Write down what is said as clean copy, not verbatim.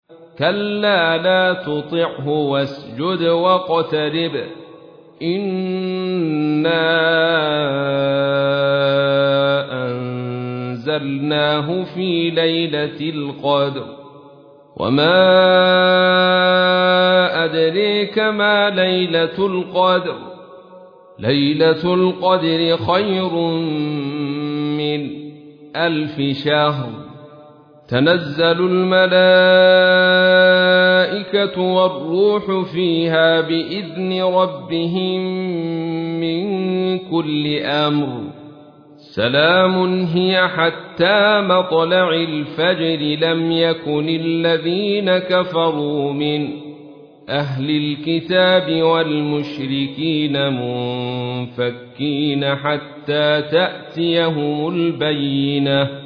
كلا لا تطعه واسجد واقترب إنا أنزلناه في ليلة القدر وما أدريك ما ليلة القدر ليلة القدر خير من 1000 شهر تنزل الملائكة والروح فيها بإذن ربهم من كل أمر سلام هي حتى مطلع الفجر لم يكن الذين كفروا من أهل الكتاب والمشركين منفكين حتى تأتيهم البينة